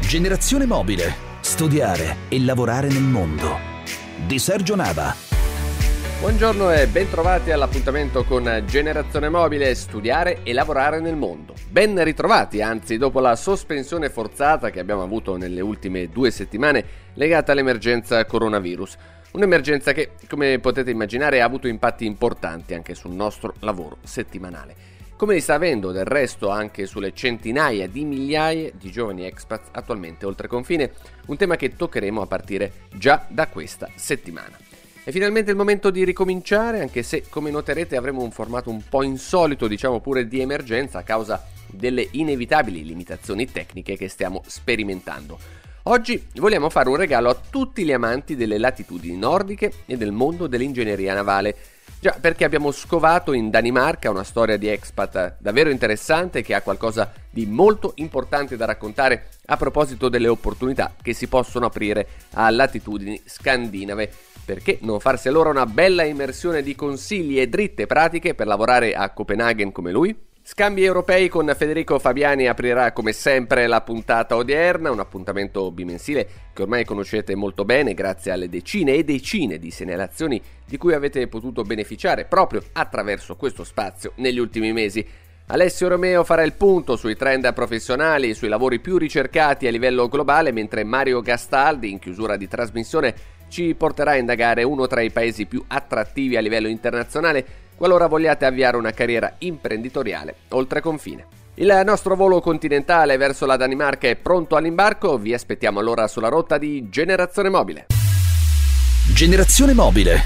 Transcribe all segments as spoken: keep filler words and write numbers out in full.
Generazione mobile. Studiare e lavorare nel mondo. Di Sergio Nava. Buongiorno e bentrovati all'appuntamento con Generazione Mobile, studiare e lavorare nel mondo. Ben ritrovati, anzi, dopo la sospensione forzata che abbiamo avuto nelle ultime due settimane legata all'emergenza coronavirus. Un'emergenza che, come potete immaginare, ha avuto impatti importanti anche sul nostro lavoro settimanale. Come li sta avendo del resto anche sulle centinaia di migliaia di giovani expats attualmente oltre confine, un tema che toccheremo a partire già da questa settimana. È finalmente il momento di ricominciare, anche se, come noterete, avremo un formato un po' insolito, diciamo pure di emergenza, a causa delle inevitabili limitazioni tecniche che stiamo sperimentando. Oggi vogliamo fare un regalo a tutti gli amanti delle latitudini nordiche e del mondo dell'ingegneria navale. Già, perché abbiamo scovato in Danimarca una storia di expat davvero interessante che ha qualcosa di molto importante da raccontare a proposito delle opportunità che si possono aprire a latitudini scandinave. Perché non farsi allora una bella immersione di consigli e dritte pratiche per lavorare a Copenaghen come lui? Scambi europei con Federico Fabiani aprirà come sempre la puntata odierna, un appuntamento bimensile che ormai conoscete molto bene grazie alle decine e decine di segnalazioni di cui avete potuto beneficiare proprio attraverso questo spazio negli ultimi mesi. Alessio Romeo farà il punto sui trend professionali e sui lavori più ricercati a livello globale, mentre Mario Gastaldi, in chiusura di trasmissione, ci porterà a indagare uno tra i paesi più attrattivi a livello internazionale qualora vogliate avviare una carriera imprenditoriale oltre confine. Il nostro volo continentale verso la Danimarca è pronto all'imbarco, vi aspettiamo allora sulla rotta di Generazione Mobile. Generazione Mobile.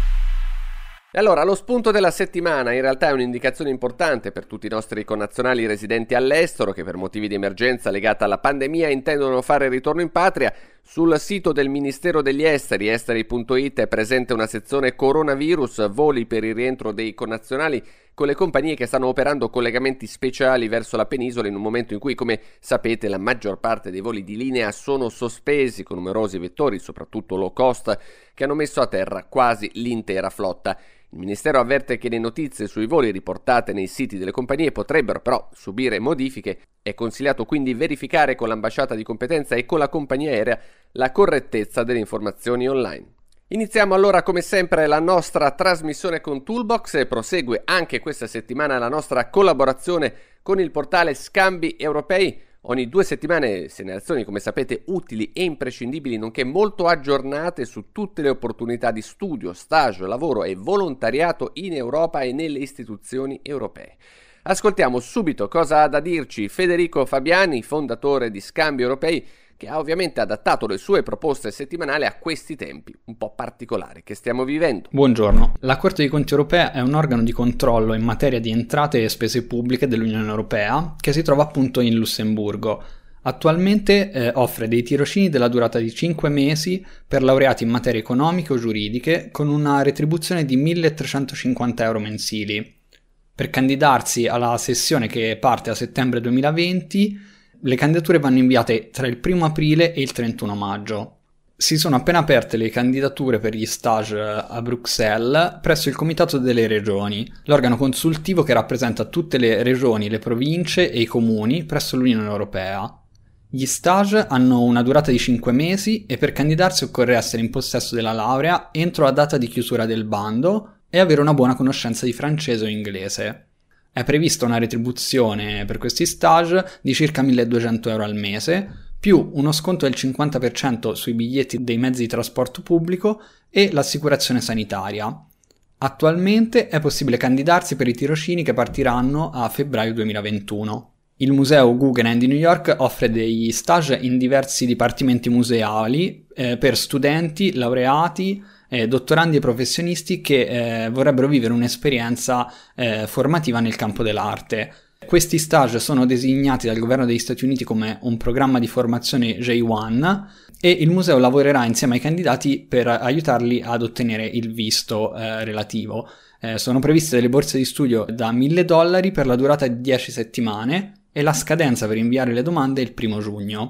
E allora, lo spunto della settimana in realtà è un'indicazione importante per tutti i nostri connazionali residenti all'estero che per motivi di emergenza legata alla pandemia intendono fare ritorno in patria. Sul sito del Ministero degli Esteri, esteri punto it, è presente una sezione coronavirus, voli per il rientro dei connazionali, con le compagnie che stanno operando collegamenti speciali verso la penisola in un momento in cui, come sapete, la maggior parte dei voli di linea sono sospesi, con numerosi vettori, soprattutto low cost, che hanno messo a terra quasi l'intera flotta. Il Ministero avverte che le notizie sui voli riportate nei siti delle compagnie potrebbero però subire modifiche. È consigliato quindi verificare con l'ambasciata di competenza e con la compagnia aerea la correttezza delle informazioni online. Iniziamo allora come sempre la nostra trasmissione con Toolbox e prosegue anche questa settimana la nostra collaborazione con il portale Scambi Europei. Ogni due settimane segnalazioni, come sapete, utili e imprescindibili, nonché molto aggiornate su tutte le opportunità di studio, stage, lavoro e volontariato in Europa e nelle istituzioni europee. Ascoltiamo subito cosa ha da dirci Federico Fabiani, fondatore di Scambi Europei, che ha ovviamente adattato le sue proposte settimanali a questi tempi un po' particolari che stiamo vivendo. Buongiorno. La Corte dei Conti Europea è un organo di controllo in materia di entrate e spese pubbliche dell'Unione Europea che si trova appunto in Lussemburgo. Attualmente eh, offre dei tirocini della durata di cinque mesi per laureati in materie economiche o giuridiche con una retribuzione di milletrecentocinquanta euro mensili. Per candidarsi alla sessione che parte a settembre duemilaventi, le candidature vanno inviate tra il primo aprile e il trentuno maggio. Si sono appena aperte le candidature per gli stage a Bruxelles presso il Comitato delle Regioni, l'organo consultivo che rappresenta tutte le regioni, le province e i comuni presso l'Unione Europea. Gli stage hanno una durata di cinque mesi e per candidarsi occorre essere in possesso della laurea entro la data di chiusura del bando e avere una buona conoscenza di francese o inglese. È prevista una retribuzione per questi stage di circa milleduecento euro al mese, più uno sconto del cinquanta per cento sui biglietti dei mezzi di trasporto pubblico e l'assicurazione sanitaria. Attualmente è possibile candidarsi per i tirocini che partiranno a febbraio duemilaventuno. Il Museo Guggenheim di New York offre degli stage in diversi dipartimenti museali eh, per studenti, laureati, Eh, dottorandi e professionisti che eh, vorrebbero vivere un'esperienza eh, formativa nel campo dell'arte. Questi stage sono designati dal governo degli Stati Uniti come un programma di formazione J uno e il museo lavorerà insieme ai candidati per aiutarli ad ottenere il visto eh, relativo. Eh, sono previste delle borse di studio da mille dollari per la durata di dieci settimane e la scadenza per inviare le domande è il primo giugno.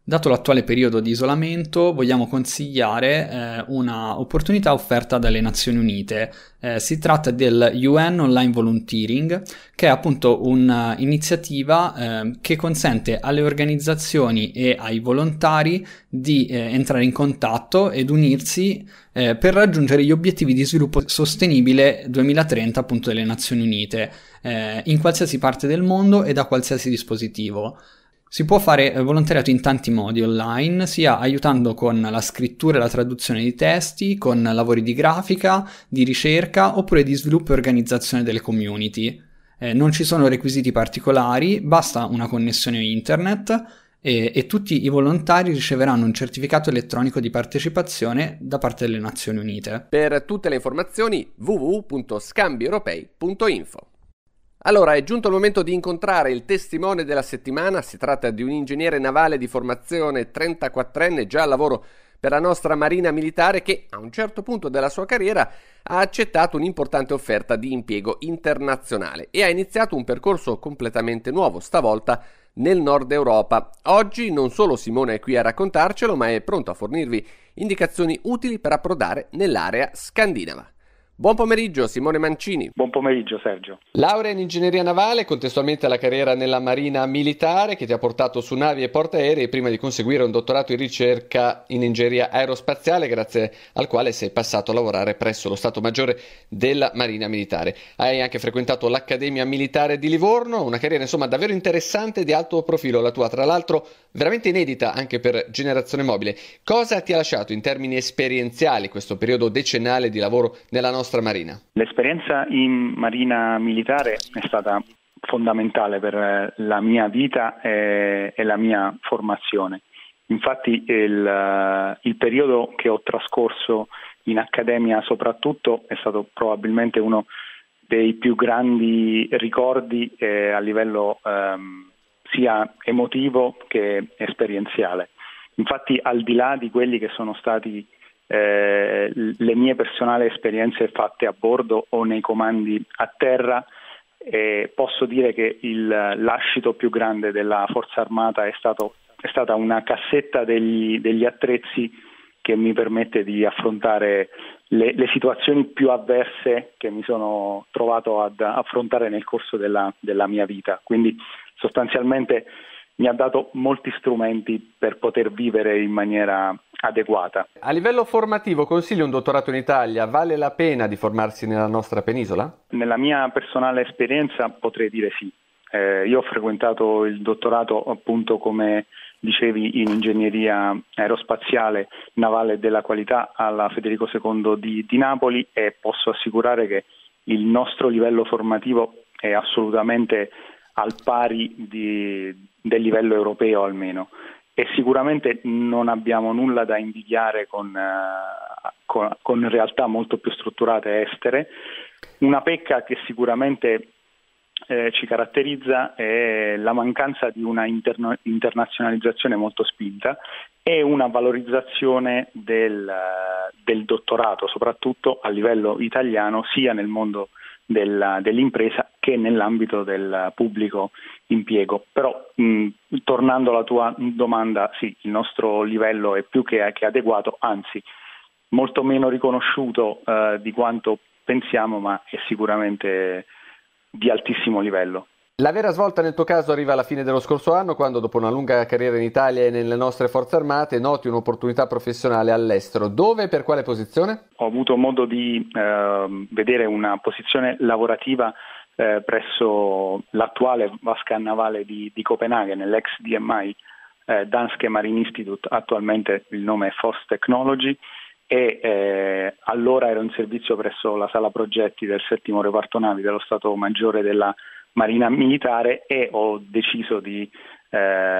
Dato l'attuale periodo di isolamento, vogliamo consigliare eh, una opportunità offerta dalle Nazioni Unite. Eh, si tratta del U N Online Volunteering, che è appunto un'iniziativa eh, che consente alle organizzazioni e ai volontari di eh, entrare in contatto ed unirsi eh, per raggiungere gli obiettivi di sviluppo sostenibile duemilatrenta appunto delle Nazioni Unite, eh, in qualsiasi parte del mondo e da qualsiasi dispositivo. Si può fare volontariato in tanti modi online, sia aiutando con la scrittura e la traduzione di testi, con lavori di grafica, di ricerca oppure di sviluppo e organizzazione delle community. Eh, non ci sono requisiti particolari, basta una connessione internet e, e tutti i volontari riceveranno un certificato elettronico di partecipazione da parte delle Nazioni Unite. Per tutte le informazioni w w w punto scambi europei punto info. Allora, è giunto il momento di incontrare il testimone della settimana. Si tratta di un ingegnere navale di formazione trentaquattrenne, già al lavoro per la nostra Marina Militare, che a un certo punto della sua carriera ha accettato un'importante offerta di impiego internazionale e ha iniziato un percorso completamente nuovo, stavolta nel nord Europa. Oggi non solo Simone è qui a raccontarcelo, ma è pronto a fornirvi indicazioni utili per approdare nell'area scandinava. Buon pomeriggio Simone Mancini. Buon pomeriggio Sergio. Laurea in ingegneria navale, contestualmente alla carriera nella Marina Militare che ti ha portato su navi e portaerei prima di conseguire un dottorato in ricerca in ingegneria aerospaziale, grazie al quale sei passato a lavorare presso lo Stato Maggiore della Marina Militare. Hai anche frequentato l'Accademia Militare di Livorno, una carriera insomma davvero interessante e di alto profilo la tua, tra l'altro veramente inedita anche per Generazione Mobile. Cosa ti ha lasciato in termini esperienziali questo periodo decennale di lavoro nella nostra Marina? L'esperienza in Marina Militare è stata fondamentale per la mia vita e, e la mia formazione. Infatti il, il periodo che ho trascorso in accademia soprattutto è stato probabilmente uno dei più grandi ricordi eh, a livello ehm, sia emotivo che esperienziale. Infatti al di là di quelli che sono stati Eh, le mie personali esperienze fatte a bordo o nei comandi a terra, eh, posso dire che il lascito più grande della Forza Armata è, stato, è stata una cassetta degli, degli attrezzi che mi permette di affrontare le, le situazioni più avverse che mi sono trovato ad affrontare nel corso della, della mia vita. Quindi sostanzialmente mi ha dato molti strumenti per poter vivere in maniera adeguata. A livello formativo consigli un dottorato in Italia? Vale la pena di formarsi nella nostra penisola? Nella mia personale esperienza potrei dire sì. Eh, io ho frequentato il dottorato appunto come dicevi in ingegneria aerospaziale navale della qualità alla Federico secondo di, di Napoli e posso assicurare che il nostro livello formativo è assolutamente al pari di, del livello europeo almeno. E sicuramente non abbiamo nulla da invidiare con, uh, con, con realtà molto più strutturate estere. Una pecca che sicuramente eh, ci caratterizza è la mancanza di una interno- internazionalizzazione molto spinta e una valorizzazione del, uh, del dottorato, soprattutto a livello italiano, sia nel mondo della, dell'impresa che nell'ambito del pubblico impiego. Però mh, tornando alla tua domanda, sì, il nostro livello è più che, che adeguato, anzi molto meno riconosciuto eh, di quanto pensiamo, ma è sicuramente di altissimo livello. La vera svolta nel tuo caso arriva alla fine dello scorso anno, quando dopo una lunga carriera in Italia e nelle nostre forze armate noti un'opportunità professionale all'estero. Dove e per quale posizione? Ho avuto modo di eh, vedere una posizione lavorativa eh, presso l'attuale vasca navale di, di Copenaghen, l'ex D M I eh, Danske Marine Institute, attualmente il nome è Force Technology, e eh, allora ero in servizio presso la sala progetti del settimo reparto navi dello Stato Maggiore della Marina Militare e ho deciso di eh,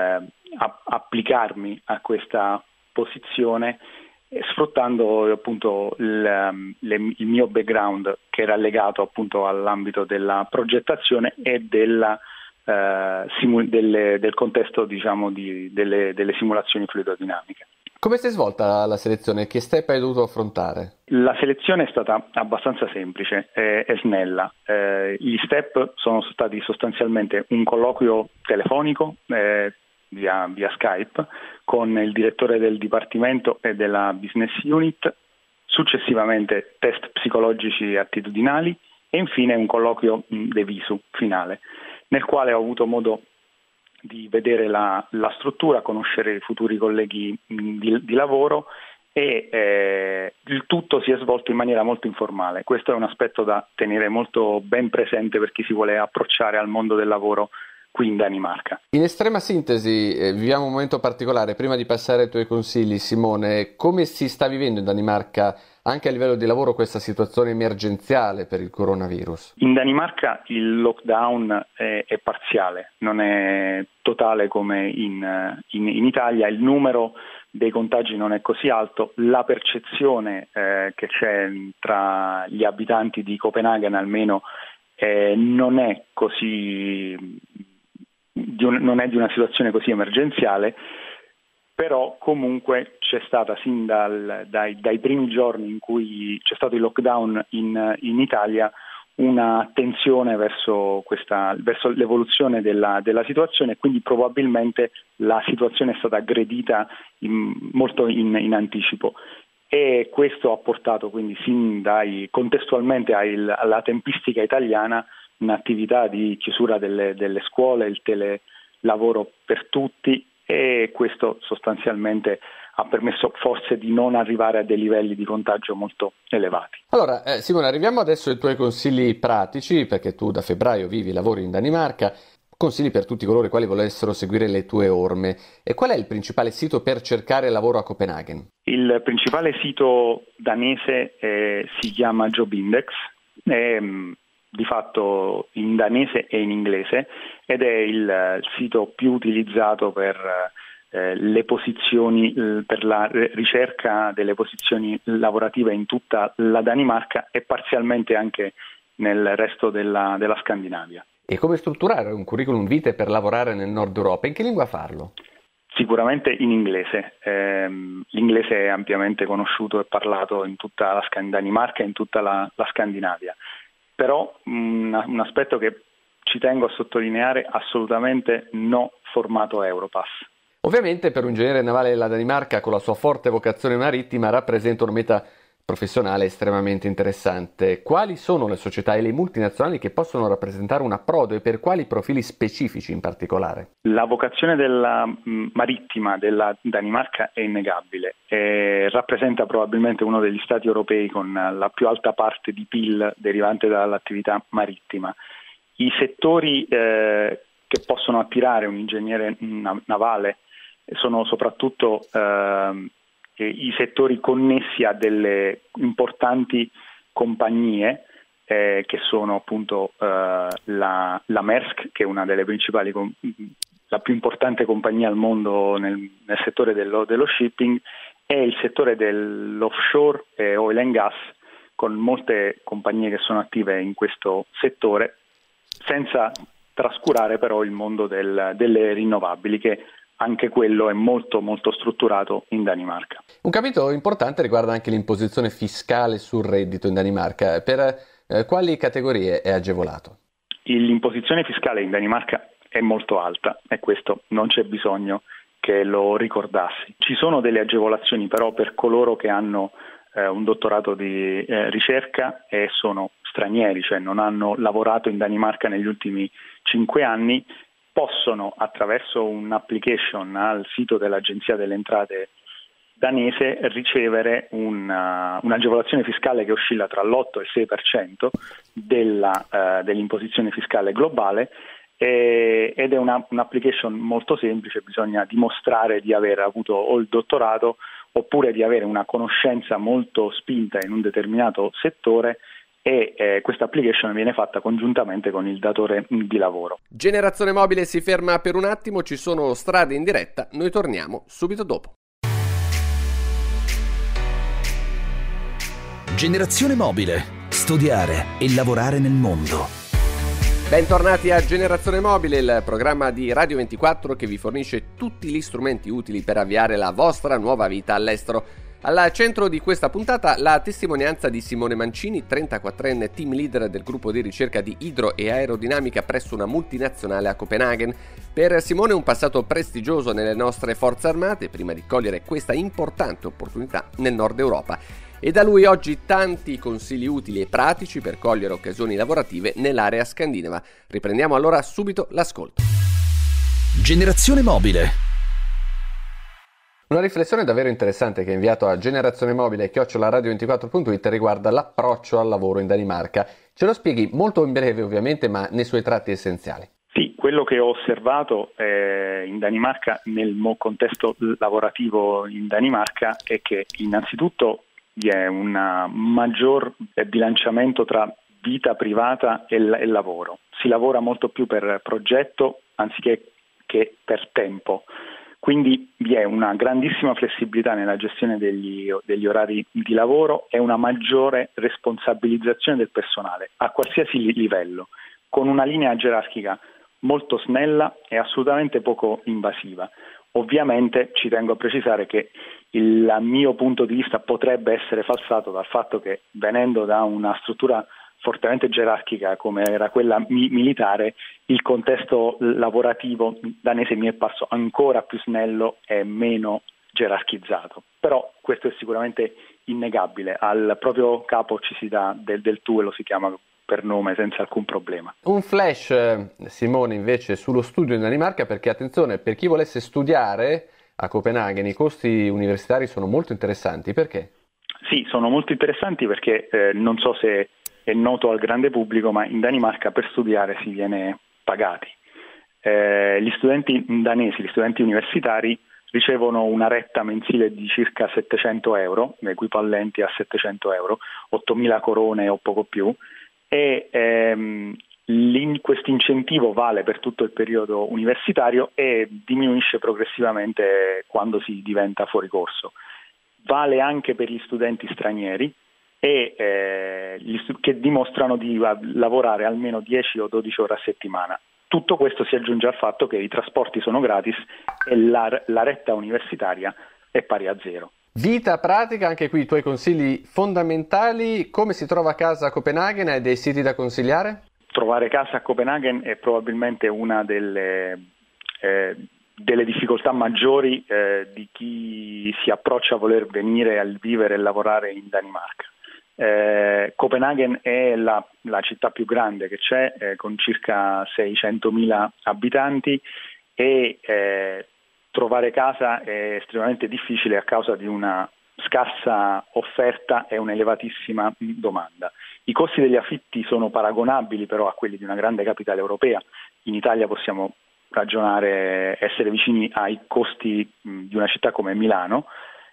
a- applicarmi a questa posizione eh, sfruttando appunto il, le, il mio background che era legato appunto all'ambito della progettazione e della, eh, simu- delle, del contesto diciamo di, delle, delle simulazioni fluidodinamiche. Come si è svolta la selezione? Che step hai dovuto affrontare? La selezione è stata abbastanza semplice e, e snella. Eh, gli step sono stati sostanzialmente un colloquio telefonico, eh, via, via Skype con il direttore del dipartimento e della business unit, successivamente test psicologici attitudinali e infine un colloquio de visu finale, nel quale ho avuto modo di vedere la, la struttura, conoscere i futuri colleghi di, di lavoro e eh, il tutto si è svolto in maniera molto informale. Questo è un aspetto da tenere molto ben presente per chi si vuole approcciare al mondo del lavoro qui in Danimarca. In estrema sintesi, eh, viviamo un momento particolare. Prima di passare ai tuoi consigli, Simone, come si sta vivendo in Danimarca anche a livello di lavoro questa situazione emergenziale per il coronavirus? In Danimarca il lockdown è, è parziale, non è totale come in, in, in Italia. Il numero dei contagi non è così alto, la percezione eh, che c'è tra gli abitanti di Copenaghen almeno eh, non è così di un, non è di una situazione così emergenziale, però comunque c'è stata sin dal, dai, dai primi giorni in cui c'è stato il lockdown in, in Italia una attenzione verso, questa, verso l'evoluzione della, della situazione, e quindi probabilmente la situazione è stata aggredita in, molto in, in anticipo, e questo ha portato quindi sin dai, contestualmente al, alla tempistica italiana, un'attività di chiusura delle, delle scuole, il telelavoro per tutti, e questo sostanzialmente ha permesso forse di non arrivare a dei livelli di contagio molto elevati. Allora, eh, Simone, arriviamo adesso ai tuoi consigli pratici, perché tu da febbraio vivi e lavori in Danimarca, consigli per tutti coloro i quali volessero seguire le tue orme. E qual è il principale sito per cercare lavoro a Copenaghen? Il principale sito danese eh, si chiama Jobindex, è mh, di fatto in danese e in inglese, ed è il, il sito più utilizzato per eh, le posizioni, eh, per la ricerca delle posizioni lavorative in tutta la Danimarca e parzialmente anche nel resto della, della Scandinavia. E come strutturare un curriculum vitae per lavorare nel Nord Europa? In che lingua farlo? Sicuramente in inglese. Eh, l'inglese è ampiamente conosciuto e parlato in tutta la Danimarca e in tutta la, la Scandinavia. Però un, un aspetto che ci tengo a sottolineare: assolutamente no formato Europass. Ovviamente per un ingegnere navale la Danimarca, con la sua forte vocazione marittima, rappresenta una meta professionale estremamente interessante. Quali sono le società e le multinazionali che possono rappresentare un approdo, e per quali profili specifici in particolare? La vocazione della mh, marittima della Danimarca è innegabile e rappresenta probabilmente uno degli stati europei con la più alta parte di P I L derivante dall'attività marittima. I settori eh, che possono attirare un ingegnere navale sono soprattutto eh, i settori connessi a delle importanti compagnie eh, che sono appunto eh, la, la Maersk, che è una delle principali, la più importante compagnia al mondo nel, nel settore dello, dello shipping, e il settore dell'offshore e oil and gas, con molte compagnie che sono attive in questo settore, senza trascurare però il mondo del, delle rinnovabili, che anche quello è molto molto strutturato in Danimarca. Un capitolo importante riguarda anche l'imposizione fiscale sul reddito in Danimarca. Per eh, quali categorie è agevolato? L'imposizione fiscale in Danimarca è molto alta, e questo non c'è bisogno che lo ricordassi. Ci sono delle agevolazioni però per coloro che hanno eh, un dottorato di eh, ricerca e sono stranieri, cioè non hanno lavorato in Danimarca negli ultimi cinque anni, possono, attraverso un'application al sito dell'Agenzia delle Entrate danese, ricevere una, un'agevolazione fiscale che oscilla tra l'otto e il sei per cento della, uh, dell'imposizione fiscale globale, e, ed è una, un'application molto semplice. Bisogna dimostrare di aver avuto o il dottorato oppure di avere una conoscenza molto spinta in un determinato settore, e eh, questa application viene fatta congiuntamente con il datore di lavoro. Generazione Mobile si ferma per un attimo, ci sono strade in diretta, noi torniamo subito dopo. Generazione Mobile. Studiare e lavorare nel mondo. Bentornati a Generazione Mobile, il programma di Radio ventiquattro che vi fornisce tutti gli strumenti utili per avviare la vostra nuova vita all'estero. Al centro di questa puntata la testimonianza di Simone Mancini, trentaquattrenne team leader del gruppo di ricerca di idro e aerodinamica presso una multinazionale a Copenaghen. Per Simone un passato prestigioso nelle nostre forze armate prima di cogliere questa importante opportunità nel nord Europa. E da lui oggi tanti consigli utili e pratici per cogliere occasioni lavorative nell'area scandinava. Riprendiamo allora subito l'ascolto. Generazione Mobile. Una riflessione davvero interessante che ha inviato a generazione mobile chiocciola radio ventiquattro punto it riguarda l'approccio al lavoro in Danimarca. Ce lo spieghi molto in breve ovviamente, ma nei suoi tratti essenziali. Sì, quello che ho osservato eh, in Danimarca, nel contesto lavorativo in Danimarca, è che innanzitutto vi è un maggior bilanciamento tra vita privata e, l- e lavoro. Si lavora molto più per progetto anziché che per tempo. Quindi vi è una grandissima flessibilità nella gestione degli, degli orari di lavoro e una maggiore responsabilizzazione del personale a qualsiasi livello, con una linea gerarchica molto snella e assolutamente poco invasiva. Ovviamente ci tengo a precisare che il mio punto di vista potrebbe essere falsato dal fatto che, venendo da una struttura fortemente gerarchica come era quella mi- militare, il contesto lavorativo danese mi è parso ancora più snello e meno gerarchizzato. Però questo è sicuramente innegabile, al proprio capo ci si dà del, del tu e lo si chiama per nome senza alcun problema. Un flash, Simone, invece sullo studio in Danimarca, perché attenzione, per chi volesse studiare a Copenaghen i costi universitari sono molto interessanti. Perché? Sì, sono molto interessanti perché eh, non so se è noto al grande pubblico, ma in Danimarca per studiare si viene pagati. Eh, gli studenti danesi, gli studenti universitari ricevono una retta mensile di circa settecento euro, equivalenti a settecento euro, ottomila corone o poco più, e ehm, questo incentivo vale per tutto il periodo universitario e diminuisce progressivamente quando si diventa fuori corso. Vale anche per gli studenti stranieri e eh, gli stu- che dimostrano di lavorare almeno dieci o dodici ore a settimana. Tutto questo si aggiunge al fatto che i trasporti sono gratis e la, la retta universitaria è pari a zero. Vita pratica, anche qui i tuoi consigli fondamentali. Come si trova a casa a Copenaghen? Hai dei siti da consigliare? Trovare casa a Copenaghen è probabilmente una delle, eh, delle difficoltà maggiori eh, di chi si approccia a voler venire a vivere e lavorare in Danimarca. Eh, Copenaghen è la, la città più grande che c'è, eh, con circa seicentomila abitanti e eh, trovare casa è estremamente difficile a causa di una scarsa offerta e un'elevatissima domanda. I costi degli affitti sono paragonabili però a quelli di una grande capitale europea. In Italia possiamo ragionare, essere vicini ai costi mh, di una città come Milano,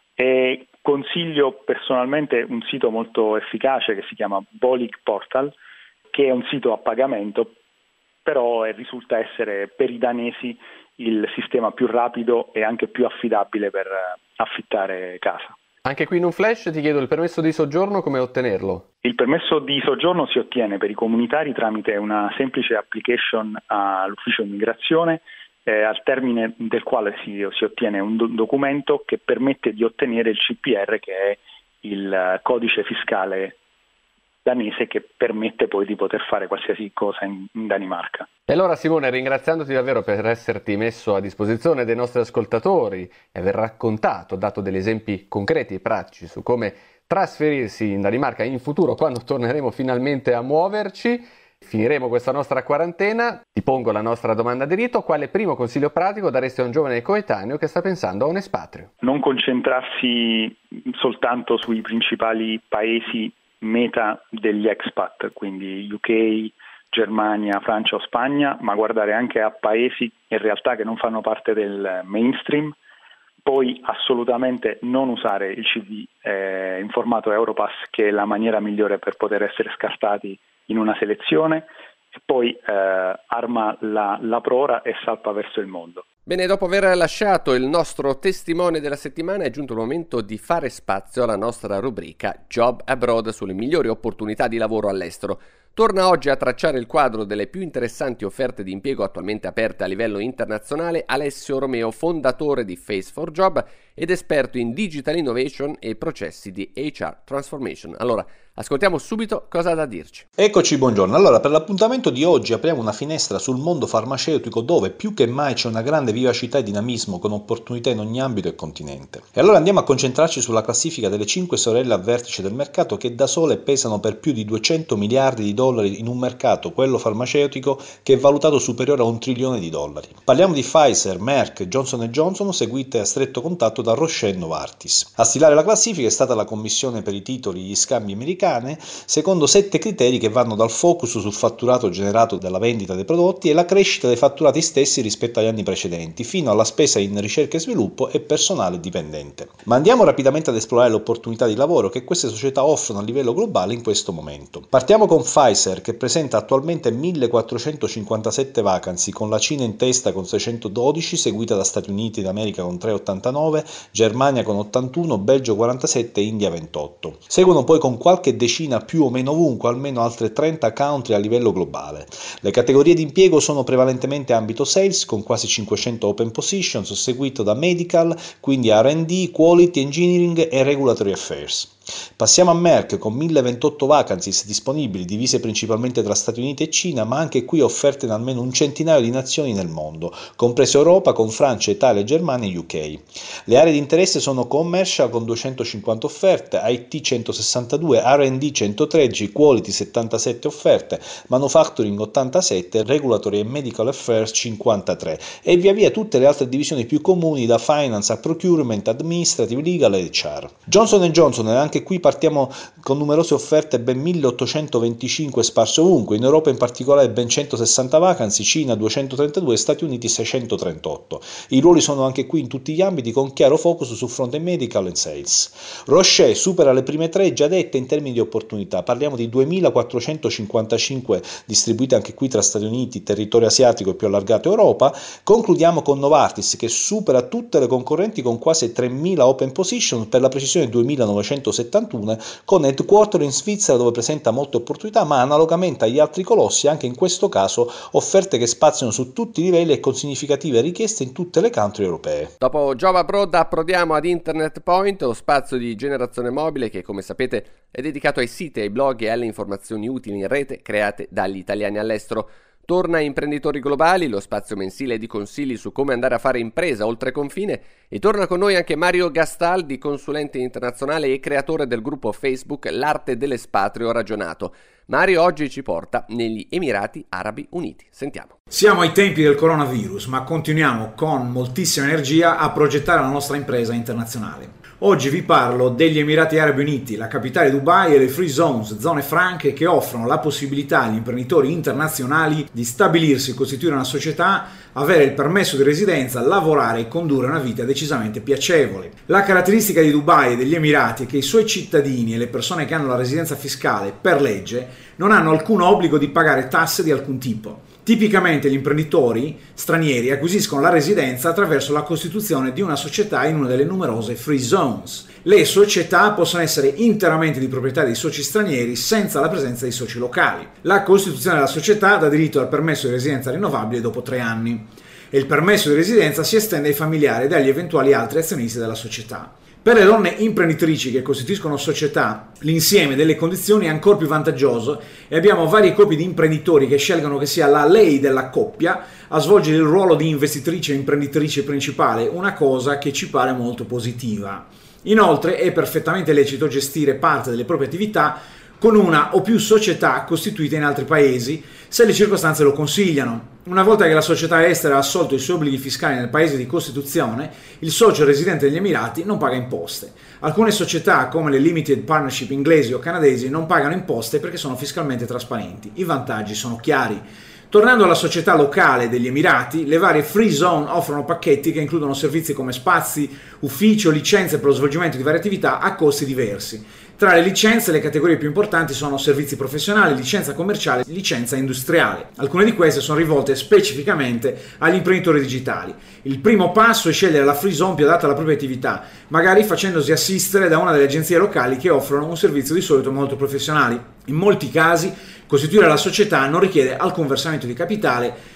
e consiglio personalmente un sito molto efficace che si chiama Bolig Portal, che è un sito a pagamento, però risulta essere per i danesi il sistema più rapido e anche più affidabile per affittare casa. Anche qui in un flash ti chiedo il permesso di soggiorno, come ottenerlo? Il permesso di soggiorno si ottiene per i comunitari tramite una semplice application all'ufficio immigrazione, eh, al termine del quale si, si ottiene un do- documento che permette di ottenere il C P R, che è il codice fiscale danese che permette poi di poter fare qualsiasi cosa in, in Danimarca. E allora Simone, ringraziandoti davvero per esserti messo a disposizione dei nostri ascoltatori e aver raccontato, dato degli esempi concreti e pratici su come trasferirsi in Danimarca in futuro quando torneremo finalmente a muoverci, finiremo questa nostra quarantena, ti pongo la nostra domanda di rito: quale primo consiglio pratico daresti a un giovane coetaneo che sta pensando a un espatrio? Non concentrarsi soltanto sui principali paesi meta degli expat, quindi U K, Germania, Francia o Spagna, ma guardare anche a paesi in realtà che non fanno parte del mainstream. Poi assolutamente non usare il C V eh, in formato Europass, che è la maniera migliore per poter essere scartati in una selezione, e poi eh, arma la, la prora e salpa verso il mondo. Bene, dopo aver lasciato il nostro testimone della settimana è giunto il momento di fare spazio alla nostra rubrica Job Abroad sulle migliori opportunità di lavoro all'estero. Torna oggi a tracciare il quadro delle più interessanti offerte di impiego attualmente aperte a livello internazionale Alessio Romeo, fondatore di Face for Job ed esperto in Digital Innovation e processi di H R Transformation. Allora, ascoltiamo subito cosa ha da dirci. Eccoci, buongiorno. Allora, per l'appuntamento di oggi apriamo una finestra sul mondo farmaceutico dove più che mai c'è una grande vivacità e dinamismo con opportunità in ogni ambito e continente. E allora andiamo a concentrarci sulla classifica delle cinque sorelle a vertice del mercato che da sole pesano per più di duecento miliardi di dollari in un mercato, quello farmaceutico, che è valutato superiore a un trilione di dollari. Parliamo di Pfizer, Merck, Johnson and Johnson, seguite a stretto contatto da Roche e Novartis. A stilare la classifica è stata la commissione per i titoli e gli scambi americani, secondo sette criteri che vanno dal focus sul fatturato generato dalla vendita dei prodotti e la crescita dei fatturati stessi rispetto agli anni precedenti, fino alla spesa in ricerca e sviluppo e personale dipendente. Ma andiamo rapidamente ad esplorare le opportunità di lavoro che queste società offrono a livello globale in questo momento. Partiamo con Pfizer, che presenta attualmente millequattrocentocinquantasette vacancy, con la Cina in testa con seicentododici, seguita da Stati Uniti d'America con trecentoottantanove, Germania con ottantuno, Belgio quarantasette e India ventotto. Seguono poi con qualche decina più o meno ovunque almeno altre trenta country a livello globale. Le categorie di impiego sono prevalentemente ambito sales con quasi cinquecento open positions, seguito da medical, quindi R and D, quality engineering e regulatory affairs. Passiamo a Merck con mille ventotto vacancies disponibili, divise principalmente tra Stati Uniti e Cina, ma anche qui offerte in almeno un centinaio di nazioni nel mondo, compreso Europa con Francia, Italia, Germania e U K. Le aree di interesse sono commercial con duecentocinquanta offerte, I T centosessantadue, R and D centotredici, quality settantasette offerte, manufacturing ottantasette, regulatory e medical affairs cinquantatré e via via tutte le altre divisioni più comuni da finance a procurement, administrative, legal e H R. Johnson and Johnson è anche qui partiamo con numerose offerte, ben milleottocentoventicinque sparse ovunque, in Europa in particolare ben centosessanta vacancy, Cina duecentotrentadue, Stati Uniti seicentotrentotto. I ruoli sono anche qui in tutti gli ambiti con chiaro focus su fronte medical and sales. Roche supera le prime tre già dette in termini di opportunità, parliamo di duemilaquattrocentocinquantacinque distribuite anche qui tra Stati Uniti, territorio asiatico e più allargato Europa. Concludiamo con Novartis che supera tutte le concorrenti con quasi tremila open position, per la precisione duemilanovecentosessantuno, con headquarter in Svizzera dove presenta molte opportunità, ma analogamente agli altri colossi anche in questo caso offerte che spaziano su tutti i livelli e con significative richieste in tutte le country europee. Dopo Job Abroad approdiamo ad Internet Point, lo spazio di generazione mobile che, come sapete, è dedicato ai siti, ai blog e alle informazioni utili in rete create dagli italiani all'estero. Torna Imprenditori Globali, lo spazio mensile di consigli su come andare a fare impresa oltre confine, e torna con noi anche Mario Gastaldi, consulente internazionale e creatore del gruppo Facebook L'Arte dell'Espatrio Ragionato. Mario oggi ci porta negli Emirati Arabi Uniti. Sentiamo. Siamo ai tempi del coronavirus, ma continuiamo con moltissima energia a progettare la nostra impresa internazionale. Oggi vi parlo degli Emirati Arabi Uniti, la capitale Dubai e le free zones, zone franche che offrono la possibilità agli imprenditori internazionali di stabilirsi, costituire una società, avere il permesso di residenza, lavorare e condurre una vita decisamente piacevole. La caratteristica di Dubai e degli Emirati è che i suoi cittadini e le persone che hanno la residenza fiscale per legge non hanno alcun obbligo di pagare tasse di alcun tipo. Tipicamente gli imprenditori stranieri acquisiscono la residenza attraverso la costituzione di una società in una delle numerose free zones. Le società possono essere interamente di proprietà dei soci stranieri senza la presenza di soci locali. La costituzione della società dà diritto al permesso di residenza rinnovabile dopo tre anni e il permesso di residenza si estende ai familiari ed agli eventuali altri azionisti della società. Per le donne imprenditrici che costituiscono società, l'insieme delle condizioni è ancora più vantaggioso e abbiamo varie coppie di imprenditori che scelgono che sia la lei della coppia a svolgere il ruolo di investitrice e imprenditrice principale, una cosa che ci pare molto positiva. Inoltre è perfettamente lecito gestire parte delle proprie attività con una o più società costituite in altri paesi, se le circostanze lo consigliano. Una volta che la società estera ha assolto i suoi obblighi fiscali nel paese di costituzione, il socio residente degli Emirati non paga imposte. Alcune società, come le limited partnership inglesi o canadesi, non pagano imposte perché sono fiscalmente trasparenti. I vantaggi sono chiari. Tornando alla società locale degli Emirati, le varie free zone offrono pacchetti che includono servizi come spazi, uffici o licenze per lo svolgimento di varie attività a costi diversi. Tra le licenze, le categorie più importanti sono servizi professionali, licenza commerciale e licenza industriale. Alcune di queste sono rivolte specificamente agli imprenditori digitali. Il primo passo è scegliere la free zone più adatta alla propria attività, magari facendosi assistere da una delle agenzie locali che offrono un servizio di solito molto professionale. In molti casi, costituire la società non richiede alcun versamento di capitale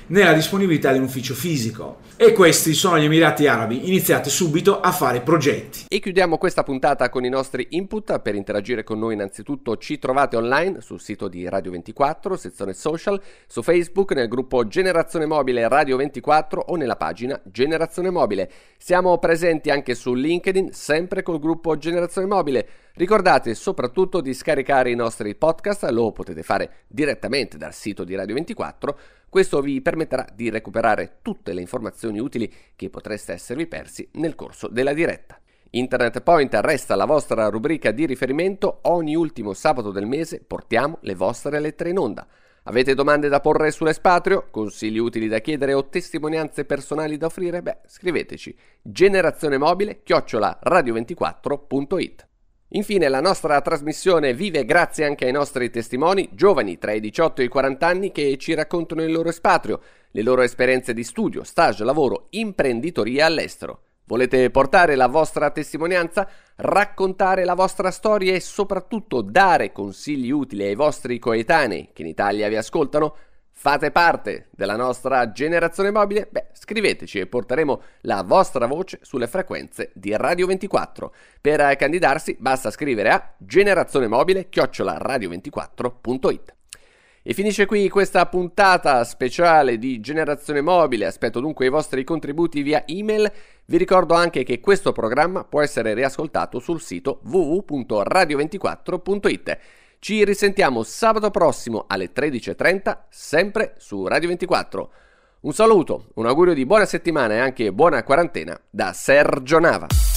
nella disponibilità di un ufficio fisico. E questi sono gli Emirati Arabi, iniziate subito a fare progetti. E chiudiamo questa puntata con i nostri input. Per interagire con noi innanzitutto ci trovate online sul sito di Radio ventiquattro, sezione social, su Facebook nel gruppo Generazione Mobile Radio ventiquattro o nella pagina Generazione Mobile. Siamo presenti anche su LinkedIn, sempre col gruppo Generazione Mobile. Ricordate soprattutto di scaricare i nostri podcast, lo potete fare direttamente dal sito di Radio ventiquattro. Questo vi permetterà di recuperare tutte le informazioni utili che potreste esservi persi nel corso della diretta. Internet Point resta la vostra rubrica di riferimento. Ogni ultimo sabato del mese portiamo le vostre lettere in onda. Avete domande da porre sull'espatrio, consigli utili da chiedere o testimonianze personali da offrire? Beh, scriveteci generazionemobile chiocciola radio ventiquattro punto it. Infine la nostra trasmissione vive grazie anche ai nostri testimoni, giovani tra i diciotto e i quaranta anni che ci raccontano il loro espatrio, le loro esperienze di studio, stage, lavoro, imprenditoria all'estero. Volete portare la vostra testimonianza, raccontare la vostra storia e soprattutto dare consigli utili ai vostri coetanei che in Italia vi ascoltano? Fate parte della nostra generazione mobile? Beh, scriveteci e porteremo la vostra voce sulle frequenze di Radio ventiquattro. Per candidarsi basta scrivere a generazionemobile chiocciola radio ventiquattro punto it. E finisce qui questa puntata speciale di Generazione Mobile. Aspetto dunque i vostri contributi via email. Vi ricordo anche che questo programma può essere riascoltato sul sito w w w punto radio ventiquattro punto it. Ci risentiamo sabato prossimo alle tredici e trenta, sempre su Radio ventiquattro. Un saluto, un augurio di buona settimana e anche buona quarantena da Sergio Nava.